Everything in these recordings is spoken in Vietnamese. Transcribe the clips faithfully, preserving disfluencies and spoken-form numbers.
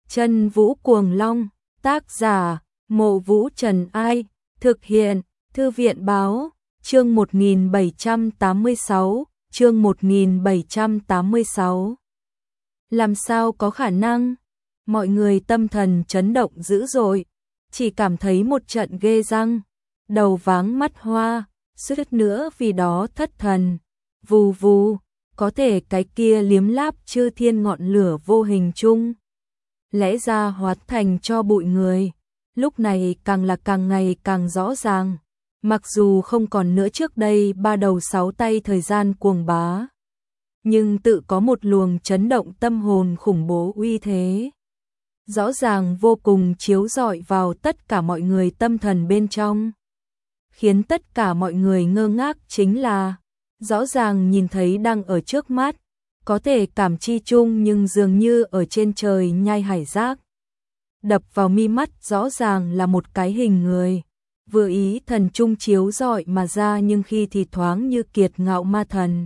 Chân Vũ Cuồng Long, tác giả, Mộ Vũ Trần Ai, thực hiện, Thư viện Báo, chương một nghìn bảy trăm tám mươi sáu, chương một nghìn bảy trăm tám mươi sáu. Làm sao có khả năng? Mọi người tâm thần chấn động dữ dội, chỉ cảm thấy một trận ghê răng, đầu váng mắt hoa, suýt nữa vì đó thất thần. Vù vù, có thể cái kia liếm láp chư thiên ngọn lửa vô hình chung, lẽ ra hóa thành cho bụi người, lúc này càng là càng ngày càng rõ ràng, mặc dù không còn nữa trước đây ba đầu sáu tay thời gian cuồng bá, nhưng tự có một luồng chấn động tâm hồn khủng bố uy thế, rõ ràng vô cùng chiếu rọi vào tất cả mọi người tâm thần bên trong, khiến tất cả mọi người ngơ ngác chính là, rõ ràng nhìn thấy đang ở trước mắt, có thể cảm chi chung nhưng dường như ở trên trời nhai hải giác. Đập vào mi mắt rõ ràng là một cái hình người, vừa ý thần trung chiếu rọi mà ra nhưng khi thì thoáng như kiệt ngạo ma thần,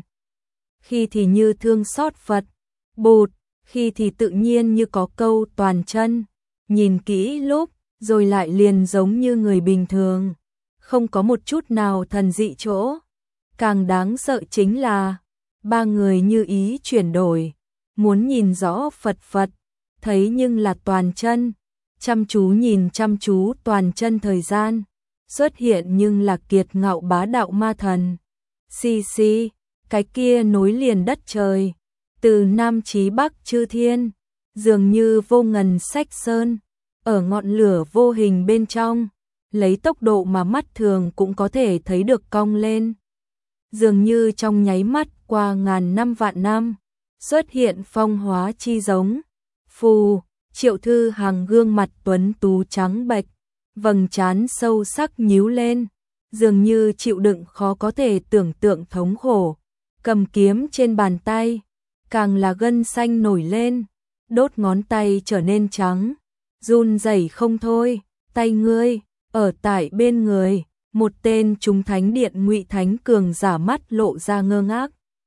khi thì như thương xót Phật, Bụt, khi thì tự nhiên như có câu toàn chân, nhìn kỹ lúc, rồi lại liền giống như người bình thường, không có một chút nào thần dị chỗ. Càng đáng sợ chính là, ba người như ý chuyển đổi, muốn nhìn rõ Phật Phật, thấy nhưng là toàn chân, chăm chú nhìn chăm chú toàn chân thời gian, xuất hiện nhưng là kiệt ngạo bá đạo ma thần. Xì xì, cái kia nối liền đất trời, từ Nam chí Bắc chư thiên, dường như vô ngần sách sơn, ở ngọn lửa vô hình bên trong, lấy tốc độ mà mắt thường cũng có thể thấy được cong lên. Dường như trong nháy mắt qua ngàn năm vạn năm, xuất hiện phong hóa chi giống. Phù, Triệu Thư Hằng gương mặt tuấn tú trắng bệch, vầng trán sâu sắc nhíu lên, dường như chịu đựng khó có thể tưởng tượng thống khổ, cầm kiếm trên bàn tay, càng là gân xanh nổi lên, đốt ngón tay trở nên trắng, run rẩy không thôi, tay ngươi, ở tại bên người. Một tên chúng thánh điện Ngụy Thánh cường giả mắt lộ ra ngơ ngác,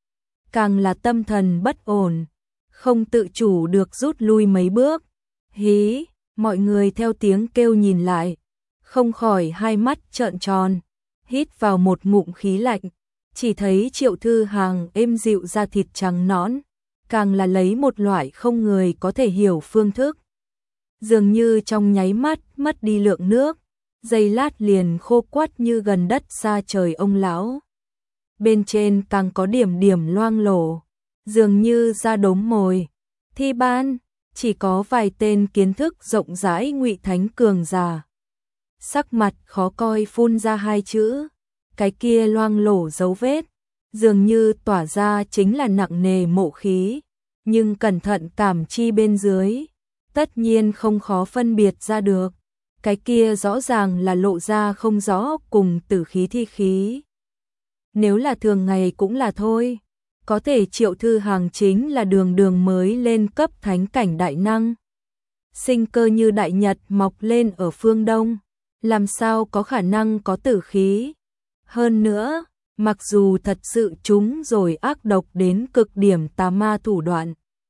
càng là tâm thần bất ổn, không tự chủ được rút lui mấy bước. Hí, mọi người theo tiếng kêu nhìn lại, không khỏi hai mắt trợn tròn, hít vào một ngụm khí lạnh, chỉ thấy Triệu Thư Hằng êm dịu da thịt trắng nõn, càng là lấy một loại không người có thể hiểu phương thức, dường như trong nháy mắt mất đi lượng nước, giây lát liền khô quắt như gần đất xa trời ông lão. Bên trên càng có điểm điểm loang lổ, dường như da đốm mồi. Thi ban, chỉ có vài tên kiến thức rộng rãi Ngụy Thánh cường giả. Sắc mặt khó coi phun ra hai chữ, cái kia loang lổ dấu vết, dường như tỏa ra chính là nặng nề mộ khí, nhưng cẩn thận cảm chi bên dưới, tất nhiên không khó phân biệt ra được. Cái kia rõ ràng là lộ ra không rõ cùng tử khí thi khí. Nếu là thường ngày cũng là thôi, có thể Triệu Thư Hằng chính là đường đường mới lên cấp thánh cảnh đại năng. Sinh cơ như đại nhật mọc lên ở phương Đông, làm sao có khả năng có tử khí. Hơn nữa, mặc dù thật sự chúng rồi ác độc đến cực điểm tà ma thủ đoạn,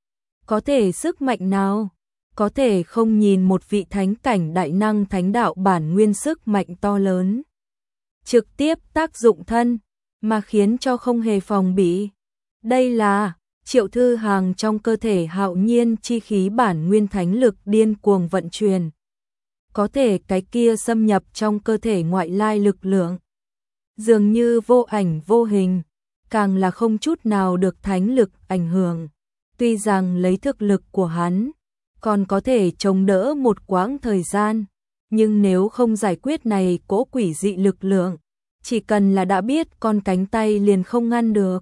có thể sức mạnh nào? Có thể không nhìn một vị thánh cảnh đại năng thánh đạo bản nguyên sức mạnh to lớn, trực tiếp tác dụng thân, mà khiến cho không hề phòng bị. Đây là Triệu Thư Hằng trong cơ thể hạo nhiên chi khí bản nguyên thánh lực điên cuồng vận chuyển. Có thể cái kia xâm nhập trong cơ thể ngoại lai lực lượng, dường như vô ảnh vô hình, càng là không chút nào được thánh lực ảnh hưởng. Tuy rằng lấy thực lực của hắn, còn có thể chống đỡ một quãng thời gian, nhưng nếu không giải quyết này cỗ quỷ dị lực lượng, chỉ cần là đã biết con cánh tay liền không ngăn được.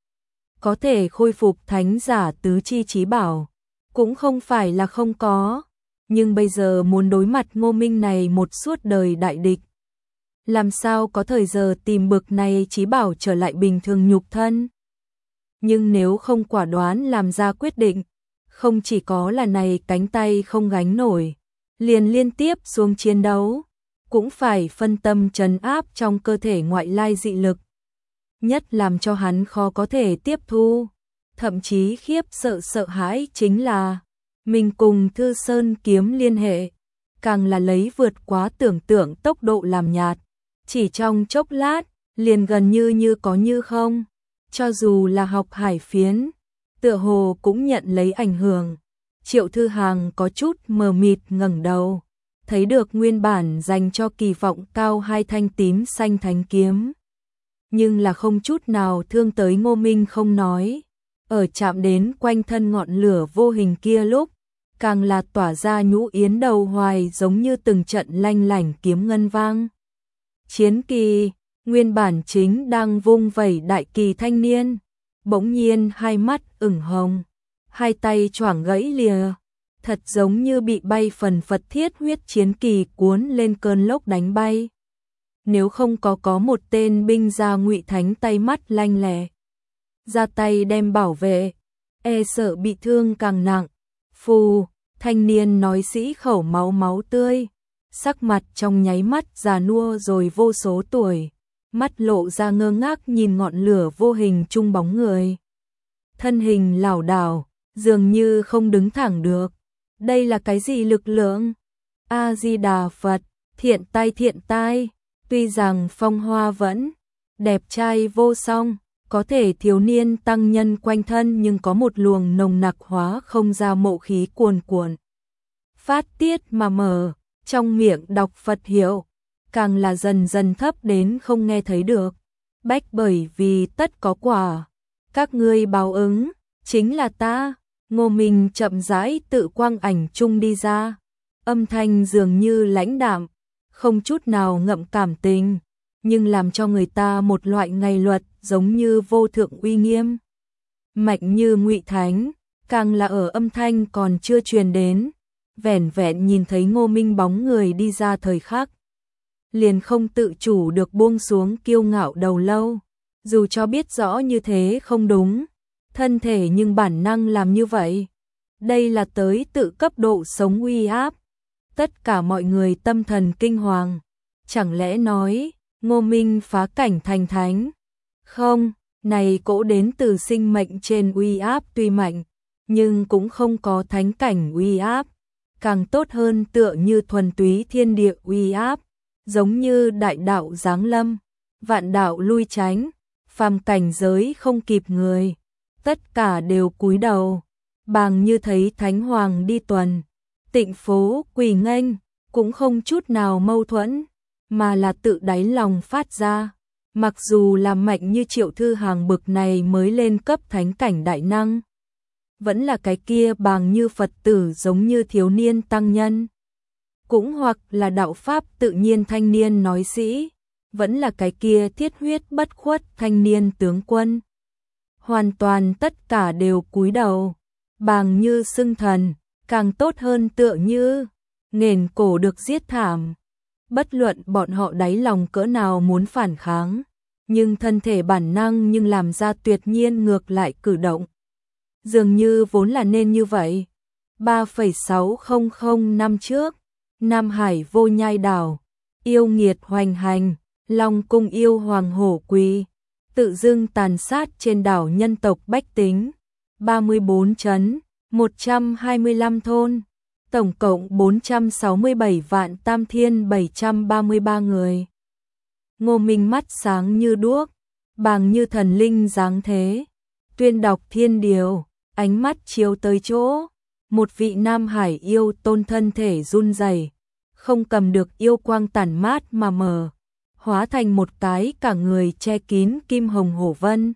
Có thể khôi phục thánh giả tứ chi trí bảo, cũng không phải là không có, nhưng bây giờ muốn đối mặt Ngô Minh này một suốt đời đại địch, làm sao có thời giờ tìm bực này trí bảo trở lại bình thường nhục thân. Nhưng nếu không quả đoán làm ra quyết định, không chỉ có là này cánh tay không gánh nổi, liền liên tiếp xuống chiến đấu, cũng phải phân tâm trấn áp trong cơ thể ngoại lai dị lực. Nhất làm cho hắn khó có thể tiếp thu, thậm chí khiếp sợ sợ hãi chính là, Mình cùng Thư Sơn kiếm liên hệ, càng là lấy vượt quá tưởng tượng tốc độ làm nhạt. Chỉ trong chốc lát, liền gần như như có như không. Cho dù là học hải phiến, tựa hồ cũng nhận lấy ảnh hưởng. Triệu Thư Hàng có chút mờ mịt ngẩng đầu, thấy được nguyên bản dành cho kỳ vọng cao hai thanh tím xanh thánh kiếm. Nhưng là không chút nào thương tới Ngô Minh không nói. Ở chạm đến quanh thân ngọn lửa vô hình kia lúc, càng là tỏa ra nhũ yến đầu hoài giống như từng trận lanh lảnh kiếm ngân vang. Chiến kỳ, nguyên bản chính đang vung vẩy đại kỳ thanh niên, bỗng nhiên hai mắt ửng hồng, hai tay choảng gãy lìa, thật giống như bị bay phần phật thiết huyết chiến kỳ cuốn lên cơn lốc đánh bay. Nếu không có có một tên binh gia Ngụy Thánh tay mắt lanh lẹ, ra tay đem bảo vệ, e sợ bị thương càng nặng. Phù, thanh niên nói sĩ khẩu máu máu tươi, sắc mặt trong nháy mắt già nua rồi vô số tuổi, mắt lộ ra ngơ ngác nhìn ngọn lửa vô hình chung bóng người. Thân hình lảo đảo, dường như không đứng thẳng được. Đây là cái gì lực lượng? A Di Đà Phật, thiện tai thiện tai, tuy rằng phong hoa vẫn đẹp trai vô song, có thể thiếu niên tăng nhân quanh thân nhưng có một luồng nồng nặc hóa không ra mộ khí cuồn cuộn. Phát tiết mà mở, trong miệng đọc Phật hiệu, càng là dần dần thấp đến không nghe thấy được. Bách bởi vì tất có quả, các ngươi báo ứng, chính là ta. Ngô Minh chậm rãi tự quang ảnh chung đi ra, âm thanh dường như lãnh đạm, không chút nào ngậm cảm tình, nhưng làm cho người ta một loại ngày luật giống như vô thượng uy nghiêm. Mạnh như Ngụy Thánh, càng là ở âm thanh còn chưa truyền đến, vẻn vẹn nhìn thấy Ngô Minh bóng người đi ra thời khắc, liền không tự chủ được buông xuống kiêu ngạo đầu lâu, dù cho biết rõ như thế không đúng, thân thể nhưng bản năng làm như vậy. Đây là tới tự cấp độ sống uy áp. Tất cả mọi người tâm thần kinh hoàng. Chẳng lẽ nói, Ngô Minh phá cảnh thành thánh? Không, này cỗ đến từ sinh mệnh trên uy áp tuy mạnh, nhưng cũng không có thánh cảnh uy áp. Càng tốt hơn tựa như thuần túy thiên địa uy áp, giống như đại đạo giáng lâm, vạn đạo lui tránh, phàm cảnh giới không kịp người. Tất cả đều cúi đầu, bàng như thấy Thánh Hoàng đi tuần, tịnh phố quỳ nghênh, cũng không chút nào mâu thuẫn, mà là tự đáy lòng phát ra. Mặc dù là mạnh như Triệu Thư Hàng bực này mới lên cấp thánh cảnh đại năng, vẫn là cái kia bàng như Phật tử giống như thiếu niên tăng nhân, cũng hoặc là đạo pháp tự nhiên thanh niên nói sĩ, vẫn là cái kia thiết huyết bất khuất thanh niên tướng quân. Hoàn toàn tất cả đều cúi đầu, bàng như xưng thần, càng tốt hơn tựa như nghển cổ được giết thảm. Bất luận bọn họ đáy lòng cỡ nào muốn phản kháng, nhưng thân thể bản năng nhưng làm ra tuyệt nhiên ngược lại cử động. Dường như vốn là nên như vậy. ba phẩy sáu không không năm trước, Nam Hải vô nhai đảo, yêu nghiệt hoành hành, Long cung yêu hoàng hổ quỳ, tự dưng tàn sát trên đảo nhân tộc bách tính, ba mươi bốn trấn, một trăm hai mươi lăm thôn, tổng cộng bốn trăm sáu mươi bảy vạn tam thiên bảy trăm ba mươi ba người. Ngô Minh mắt sáng như đuốc, bàng như thần linh dáng thế, tuyên đọc thiên điều, ánh mắt chiếu tới chỗ, một vị Nam Hải yêu tôn thân thể run rẩy, không cầm được yêu quang tản mát mà mở, hóa thành một cái cả người che kín kim hồng hổ vân.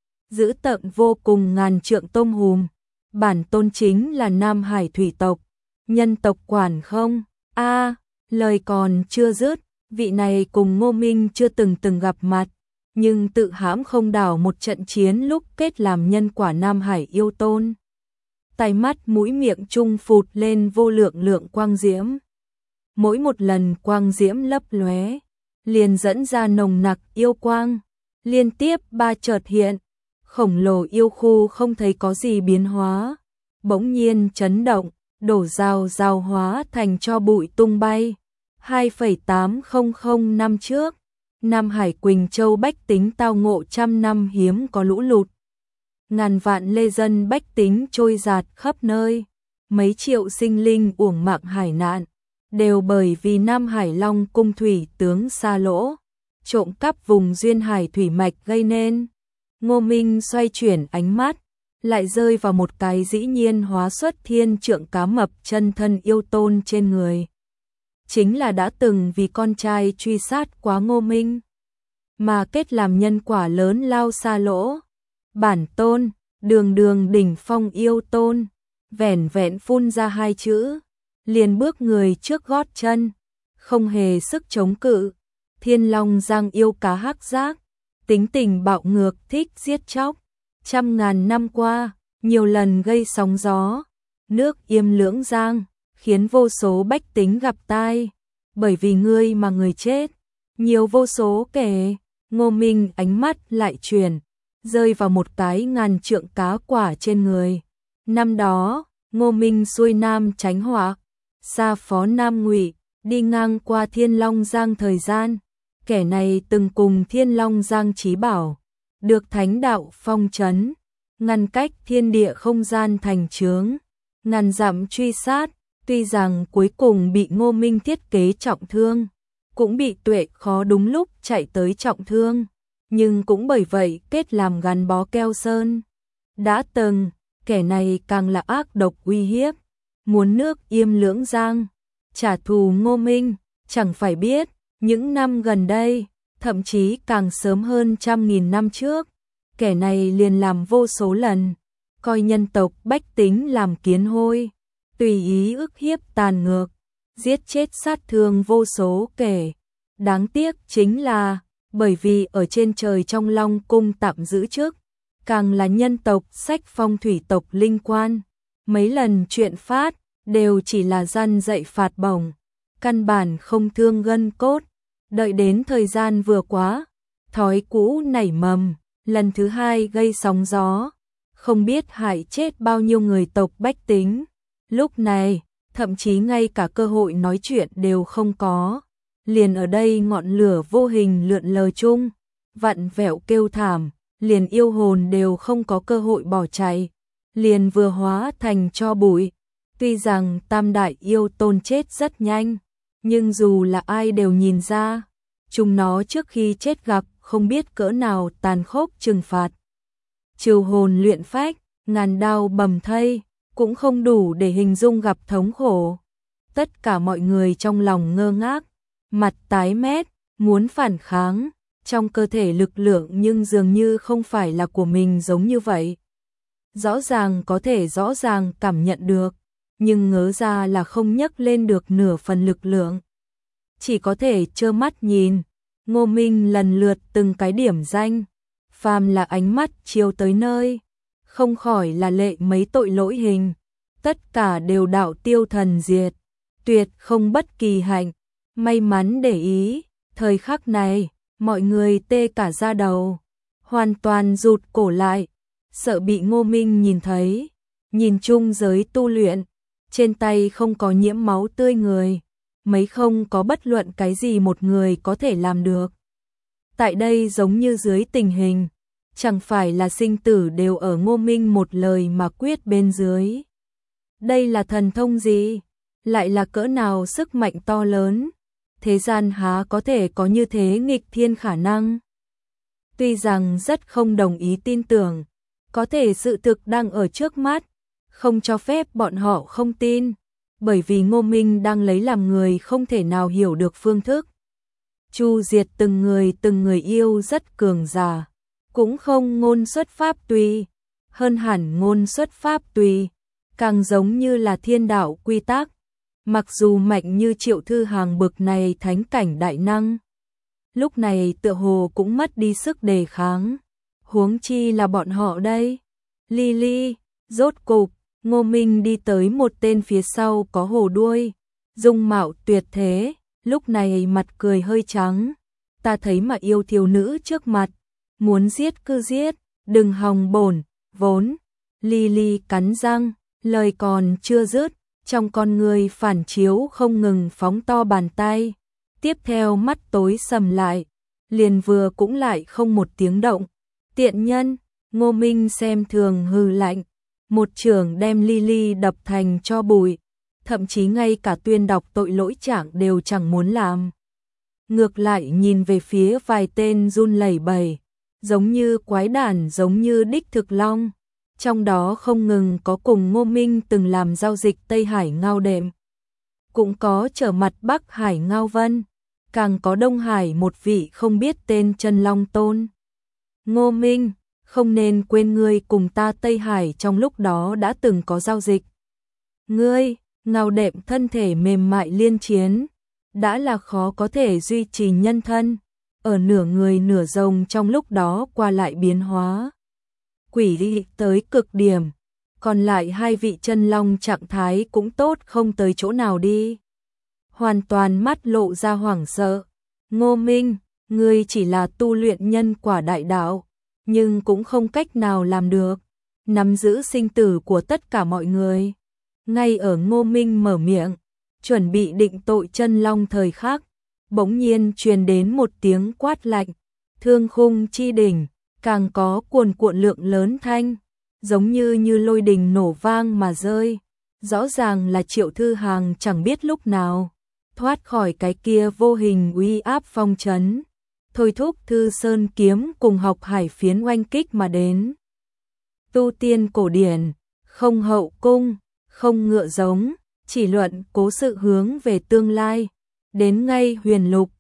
Dữ tợn vô cùng ngàn trượng tôm hùm, bản tôn chính là Nam Hải thủy tộc, nhân tộc quản không? A, à, lời còn chưa dứt, vị này cùng Ngô Minh chưa từng từng gặp mặt, nhưng tự hãm không đảo một trận chiến lúc kết làm nhân quả Nam Hải yêu tôn. Tai mắt mũi miệng chung phụt lên vô lượng lượng quang diễm. Mỗi một lần quang diễm lấp lóe, liền dẫn ra nồng nặc yêu quang, liên tiếp ba chợt hiện, khổng lồ yêu khu không thấy có gì biến hóa, bỗng nhiên chấn động, đổ rào rào hóa thành cho bụi tung bay. hai phẩy tám không không năm trước, Nam Hải Quỳnh Châu bách tính tao ngộ trăm năm hiếm có lũ lụt. Ngàn vạn lê dân bách tính trôi dạt khắp nơi, mấy triệu sinh linh uổng mạng hải nạn, đều bởi vì Nam Hải Long cung thủy tướng Sa Lỗ trộm cắp vùng duyên hải thủy mạch gây nên. Ngô Minh xoay chuyển ánh mắt, lại rơi vào một cái dĩ nhiên hóa xuất thiên trượng cá mập chân thân yêu tôn trên người. Chính là đã từng vì con trai truy sát quá Ngô Minh, mà kết làm nhân quả lớn lao Sa Lỗ. Bản tôn, đường đường đỉnh phong yêu tôn, vẻn vẹn phun ra hai chữ, liền bước người trước gót chân, không hề sức chống cự. Thiên Long Giang yêu cá hắc giác, tính tình bạo ngược, thích giết chóc, trăm ngàn năm qua, nhiều lần gây sóng gió, nước Yêm Lưỡng Giang, khiến vô số bách tính gặp tai, bởi vì ngươi mà người chết, nhiều vô số kể. Ngô Minh ánh mắt lại chuyển, rơi vào một cái ngàn trượng cá quả trên người. Năm đó, Ngô Minh xuôi nam tránh họa, xa phó Nam Ngụy, đi ngang qua Thiên Long Giang thời gian, kẻ này từng cùng Thiên Long Giang chí bảo, được thánh đạo phong trấn, ngăn cách thiên địa không gian thành chướng, ngàn dặm truy sát, tuy rằng cuối cùng bị Ngô Minh thiết kế trọng thương, cũng bị Tuệ Khó đúng lúc chạy tới trọng thương, nhưng cũng bởi vậy kết làm gắn bó keo sơn. Đã từng, kẻ này càng là ác độc uy hiếp, muốn nước Yêm Lưỡng Giang, trả thù Ngô Minh, chẳng phải biết, những năm gần đây, thậm chí càng sớm hơn trăm nghìn năm trước, kẻ này liền làm vô số lần, coi nhân tộc bách tính làm kiến hôi, tùy ý ức hiếp tàn ngược, giết chết sát thương vô số kẻ. Đáng tiếc chính là, bởi vì ở trên trời trong Long cung tạm giữ chức, càng là nhân tộc sách phong thủy tộc linh quan, mấy lần chuyện phát, đều chỉ là gian dạy phạt bổng, căn bản không thương gân cốt. Đợi đến thời gian vừa quá, thói cũ nảy mầm, lần thứ hai gây sóng gió, không biết hại chết bao nhiêu người tộc bách tính. Lúc này, thậm chí ngay cả cơ hội nói chuyện đều không có, liền ở đây ngọn lửa vô hình lượn lờ chung, vặn vẹo kêu thảm, liền yêu hồn đều không có cơ hội bỏ chạy, liền vừa hóa thành tro bụi. Tuy rằng tam đại yêu tôn chết rất nhanh, nhưng dù là ai đều nhìn ra, chúng nó trước khi chết gặp không biết cỡ nào tàn khốc trừng phạt. Trừ hồn luyện phách, ngàn đao bầm thây, cũng không đủ để hình dung gặp thống khổ. Tất cả mọi người trong lòng ngơ ngác, mặt tái mét, muốn phản kháng, trong cơ thể lực lượng nhưng dường như không phải là của mình giống như vậy. Rõ ràng có thể rõ ràng cảm nhận được, nhưng ngớ ra là không nhấc lên được nửa phần lực lượng. Chỉ có thể trơ mắt nhìn, Ngô Minh lần lượt từng cái điểm danh, phàm là ánh mắt chiếu tới nơi, không khỏi là lệ mấy tội lỗi hình, tất cả đều đạo tiêu thần diệt, tuyệt không bất kỳ hạnh. May mắn để ý, thời khắc này, mọi người tê cả da đầu, hoàn toàn rụt cổ lại, sợ bị Ngô Minh nhìn thấy. Nhìn chung giới tu luyện, trên tay không có nhiễm máu tươi người, mấy không có bất luận cái gì một người có thể làm được. Tại đây giống như dưới tình hình, chẳng phải là sinh tử đều ở Ngô Minh một lời mà quyết bên dưới. Đây là thần thông gì? Lại là cỡ nào sức mạnh to lớn? Thế gian há có thể có như thế nghịch thiên khả năng? Tuy rằng rất không đồng ý tin tưởng, có thể sự thực đang ở trước mắt, không cho phép bọn họ không tin, bởi vì Ngô Minh đang lấy làm người không thể nào hiểu được phương thức. Chu diệt từng người từng người yêu rất cường giả, cũng không ngôn xuất pháp tùy, hơn hẳn ngôn xuất pháp tùy, càng giống như là thiên đạo quy tắc. Mặc dù mạnh như Triệu Thư Hàng bực này thánh cảnh đại năng, lúc này tựa hồ cũng mất đi sức đề kháng, huống chi là bọn họ đây. Li Li, rốt cục, Ngô Minh đi tới một tên phía sau có hổ đuôi, dung mạo tuyệt thế, lúc này mặt cười hơi trắng. Ta thấy mà yêu thiếu nữ trước mặt, muốn giết cứ giết, đừng hòng bổn, vốn. Li Li cắn răng, lời còn chưa dứt, trong con người phản chiếu không ngừng phóng to bàn tay, tiếp theo mắt tối sầm lại, liền vừa cũng lại không một tiếng động. Tiện nhân, Ngô Minh xem thường hừ lạnh, một chưởng đem Lily đập thành tro bụi, thậm chí ngay cả tuyên đọc tội lỗi trạng đều chẳng muốn làm. Ngược lại nhìn về phía vài tên run lẩy bẩy, giống như quái đản giống như đích thực long, trong đó không ngừng có cùng Ngô Minh từng làm giao dịch Tây Hải Ngao Đệm, cũng có trở mặt Bắc Hải Ngao Vân, càng có Đông Hải một vị không biết tên Chân Long Tôn. Ngô Minh, không nên quên ngươi cùng ta Tây Hải trong lúc đó đã từng có giao dịch. Ngươi, Ngao Đệm thân thể mềm mại liên chiến, đã là khó có thể duy trì nhân thân, ở nửa người nửa rồng trong lúc đó qua lại biến hóa. Quỷ dị tới cực điểm, còn lại hai vị chân long trạng thái cũng tốt không tới chỗ nào đi. Hoàn toàn mắt lộ ra hoảng sợ. Ngô Minh, ngươi chỉ là tu luyện nhân quả đại đạo, nhưng cũng không cách nào làm được, nắm giữ sinh tử của tất cả mọi người. Ngay ở Ngô Minh mở miệng, chuẩn bị định tội chân long thời khắc, bỗng nhiên truyền đến một tiếng quát lạnh, thương khung chi đỉnh, càng có cuồn cuộn lượng lớn thanh, giống như như lôi đình nổ vang mà rơi. Rõ ràng là Triệu Thư Hàng chẳng biết lúc nào thoát khỏi cái kia vô hình uy áp phong trấn, thôi thúc Thư Sơn kiếm cùng học hải phiến oanh kích mà đến. Tu tiên cổ điển, không hậu cung, không ngựa giống, chỉ luận cố sự hướng về tương lai, đến ngay huyền lục,